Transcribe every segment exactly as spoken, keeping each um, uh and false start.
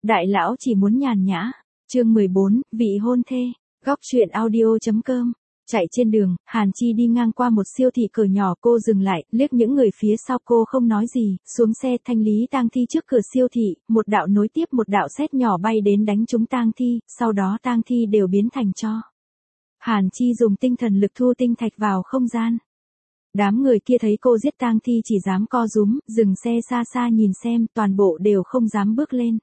Đại lão chỉ muốn nhàn nhã. Chương mười bốn, vị hôn thê. Góc truyện audio chấm com. Chạy trên đường, Hàn Chi đi ngang qua một siêu thị cửa nhỏ, cô dừng lại, liếc những người phía sau, cô không nói gì, xuống xe thanh lý tang thi trước cửa siêu thị, một đạo nối tiếp một đạo sét nhỏ bay đến đánh trúng tang thi, sau đó tang thi đều biến thành tro. Hàn Chi dùng tinh thần lực thu tinh thạch vào không gian. Đám người kia thấy cô giết tang thi chỉ dám co rúm, dừng xe xa xa nhìn xem, toàn bộ đều không dám bước lên.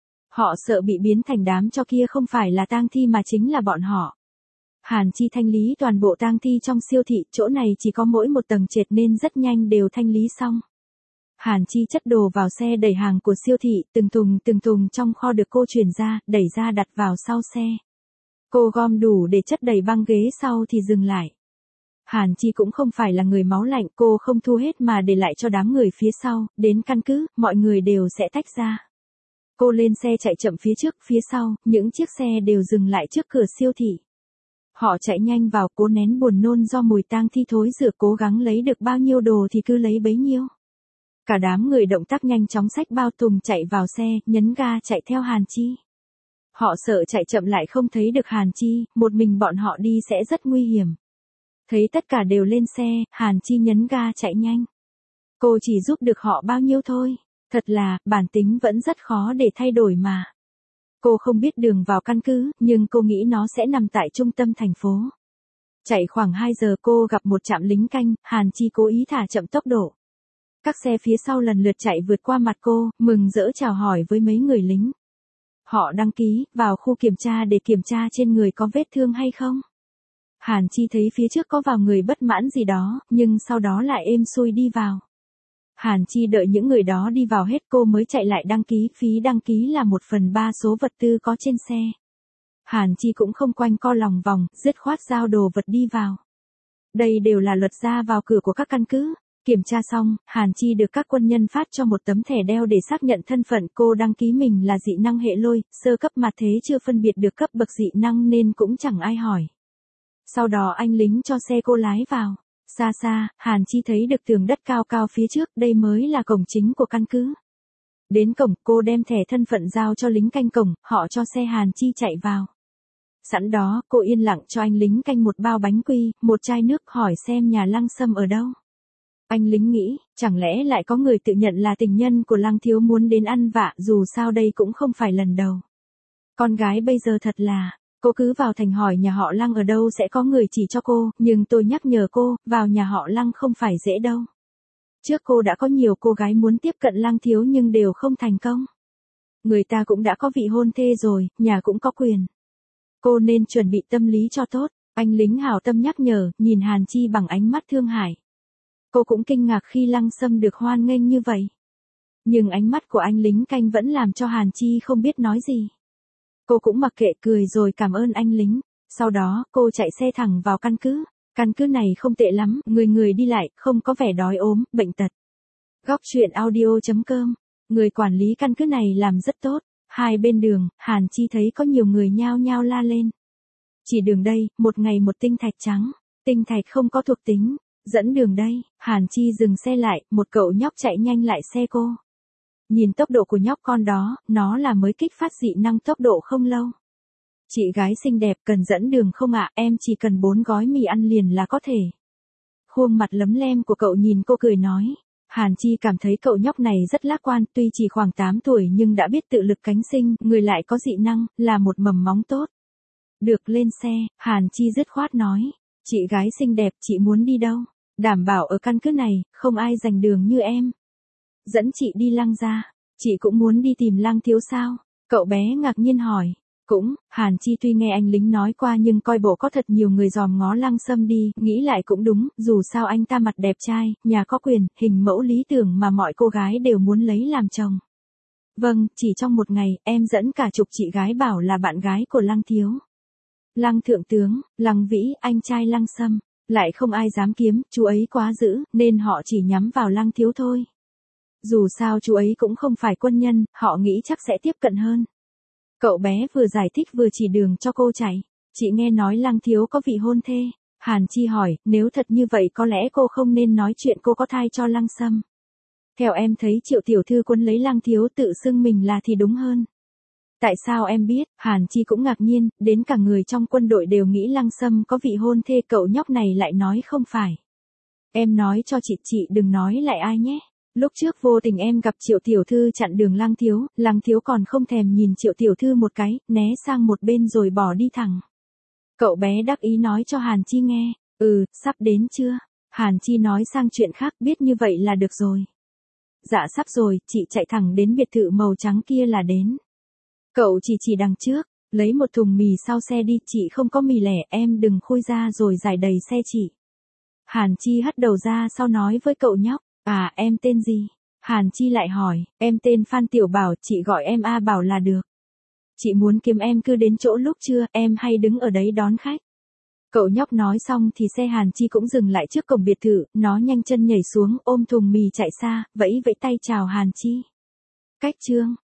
Họ sợ bị biến thành đám tro kia không phải là tang thi mà chính là bọn họ. Hàn Chi thanh lý toàn bộ tang thi trong siêu thị, chỗ này chỉ có mỗi một tầng trệt nên rất nhanh đều thanh lý xong. Hàn Chi chất đồ vào xe đẩy hàng của siêu thị, từng thùng từng thùng trong kho được cô chuyển ra, đẩy ra đặt vào sau xe. Cô gom đủ để chất đầy băng ghế sau thì dừng lại. Hàn Chi cũng không phải là người máu lạnh, cô không thu hết mà để lại cho đám người phía sau, đến căn cứ, mọi người đều sẽ tách ra. Cô lên xe chạy chậm phía trước, phía sau, những chiếc xe đều dừng lại trước cửa siêu thị. Họ chạy nhanh vào, cố nén buồn nôn do mùi tang thi thối rữa, cố gắng lấy được bao nhiêu đồ thì cứ lấy bấy nhiêu. Cả đám người động tác nhanh chóng xách bao tùng chạy vào xe, nhấn ga chạy theo Hàn Chi. Họ sợ chạy chậm lại không thấy được Hàn Chi, một mình bọn họ đi sẽ rất nguy hiểm. Thấy tất cả đều lên xe, Hàn Chi nhấn ga chạy nhanh. Cô chỉ giúp được họ bao nhiêu thôi, thật là, bản tính vẫn rất khó để thay đổi mà. Cô không biết đường vào căn cứ, nhưng cô nghĩ nó sẽ nằm tại trung tâm thành phố. Chạy khoảng hai giờ cô gặp một trạm lính canh, Hàn Chi cố ý thả chậm tốc độ. Các xe phía sau lần lượt chạy vượt qua mặt cô, mừng rỡ chào hỏi với mấy người lính. Họ đăng ký, vào khu kiểm tra để kiểm tra trên người có vết thương hay không. Hàn Chi thấy phía trước có vào người bất mãn gì đó, nhưng sau đó lại êm xuôi đi vào. Hàn Chi đợi những người đó đi vào hết cô mới chạy lại đăng ký, phí đăng ký là một phần ba số vật tư có trên xe. Hàn Chi cũng không quanh co lòng vòng, dứt khoát giao đồ vật đi vào. Đây đều là luật ra vào cửa của các căn cứ. Kiểm tra xong, Hàn Chi được các quân nhân phát cho một tấm thẻ đeo để xác nhận thân phận, cô đăng ký mình là dị năng hệ lôi, sơ cấp mà thế chưa phân biệt được cấp bậc dị năng nên cũng chẳng ai hỏi. Sau đó anh lính cho xe cô lái vào. Xa xa, Hàn Chi thấy được tường đất cao cao phía trước, đây mới là cổng chính của căn cứ. Đến cổng, cô đem thẻ thân phận giao cho lính canh cổng, họ cho xe Hàn Chi chạy vào. Sẵn đó, cô yên lặng cho anh lính canh một bao bánh quy, một chai nước, hỏi xem nhà Lăng Sâm ở đâu. Anh lính nghĩ, chẳng lẽ lại có người tự nhận là tình nhân của Lăng thiếu muốn đến ăn vạ, dù sao đây cũng không phải lần đầu. Con gái bây giờ thật là... Cô cứ vào thành hỏi nhà họ Lăng ở đâu sẽ có người chỉ cho cô, nhưng tôi nhắc nhở cô, vào nhà họ Lăng không phải dễ đâu. Trước cô đã có nhiều cô gái muốn tiếp cận Lăng thiếu nhưng đều không thành công. Người ta cũng đã có vị hôn thê rồi, nhà cũng có quyền. Cô nên chuẩn bị tâm lý cho tốt, anh lính hảo tâm nhắc nhở, nhìn Hàn Chi bằng ánh mắt thương hại. Cô cũng kinh ngạc khi Lăng Sâm được hoan nghênh như vậy. Nhưng ánh mắt của anh lính canh vẫn làm cho Hàn Chi không biết nói gì. Cô cũng mặc kệ, cười rồi cảm ơn anh lính. Sau đó, cô chạy xe thẳng vào căn cứ. Căn cứ này không tệ lắm, người người đi lại, không có vẻ đói ốm, bệnh tật. Góc truyện audio chấm com. Người quản lý căn cứ này làm rất tốt. Hai bên đường, Hàn Chi thấy có nhiều người nhao nhao la lên. Chỉ đường đây, một ngày một tinh thạch trắng. Tinh thạch không có thuộc tính. Dẫn đường đây, Hàn Chi dừng xe lại, một cậu nhóc chạy nhanh lại xe cô. Nhìn tốc độ của nhóc con đó, nó là mới kích phát dị năng tốc độ không lâu. Chị gái xinh đẹp cần dẫn đường không ạ, em chỉ cần bốn gói mì ăn liền là có thể. Khuôn mặt lấm lem của cậu nhìn cô cười nói. Hàn Chi cảm thấy cậu nhóc này rất lạc quan, tuy chỉ khoảng tám tuổi nhưng đã biết tự lực cánh sinh, người lại có dị năng, là một mầm móng tốt. Được lên xe, Hàn Chi dứt khoát nói. Chị gái xinh đẹp, chị muốn đi đâu? Đảm bảo ở căn cứ này, không ai giành đường như em. Dẫn chị đi Lăng gia. Chị cũng muốn đi tìm Lăng thiếu sao? Cậu bé ngạc nhiên hỏi. Cũng, Hàn Chi tuy nghe anh lính nói qua nhưng coi bộ có thật nhiều người dòm ngó Lăng Sâm đi, nghĩ lại cũng đúng, dù sao anh ta mặt đẹp trai, nhà có quyền, hình mẫu lý tưởng mà mọi cô gái đều muốn lấy làm chồng. Vâng, chỉ trong một ngày, em dẫn cả chục chị gái bảo là bạn gái của Lăng thiếu. Lăng thượng tướng, Lăng Vĩ, anh trai Lăng Sâm, lại không ai dám kiếm, chú ấy quá dữ, nên họ chỉ nhắm vào Lăng thiếu thôi. Dù sao chú ấy cũng không phải quân nhân, họ nghĩ chắc sẽ tiếp cận hơn. Cậu bé vừa giải thích vừa chỉ đường cho cô chạy. Chị nghe nói Lăng thiếu có vị hôn thê. Hàn Chi hỏi, nếu thật như vậy có lẽ cô không nên nói chuyện cô có thai cho Lăng Sâm. Theo em thấy Triệu tiểu thư quân lấy Lăng thiếu tự xưng mình là thì đúng hơn. Tại sao em biết? Hàn Chi cũng ngạc nhiên, đến cả người trong quân đội đều nghĩ Lăng Sâm có vị hôn thê, cậu nhóc này lại nói không phải. Em nói cho chị, chị đừng nói lại ai nhé. Lúc trước vô tình em gặp Triệu tiểu thư chặn đường Lăng thiếu, Lăng thiếu còn không thèm nhìn Triệu tiểu thư một cái, né sang một bên rồi bỏ đi thẳng. Cậu bé đắc ý nói cho Hàn Chi nghe, ừ, sắp đến chưa? Hàn Chi nói sang chuyện khác, biết như vậy là được rồi. Dạ sắp rồi, chị chạy thẳng đến biệt thự màu trắng kia là đến. Cậu chỉ chỉ đằng trước, lấy một thùng mì sau xe đi, chị không có mì lẻ, em đừng khui ra rồi giải đầy xe chị. Hàn Chi hất đầu ra sau nói với cậu nhóc, à em tên gì? Hàn Chi lại hỏi, em tên Phan Tiểu Bảo, chị gọi em A Bảo là được. Chị muốn kiếm em cứ đến chỗ lúc trưa, em hay đứng ở đấy đón khách. Cậu nhóc nói xong thì xe Hàn Chi cũng dừng lại trước cổng biệt thự, nó nhanh chân nhảy xuống, ôm thùng mì chạy xa, vẫy vẫy tay chào Hàn Chi. Cách chương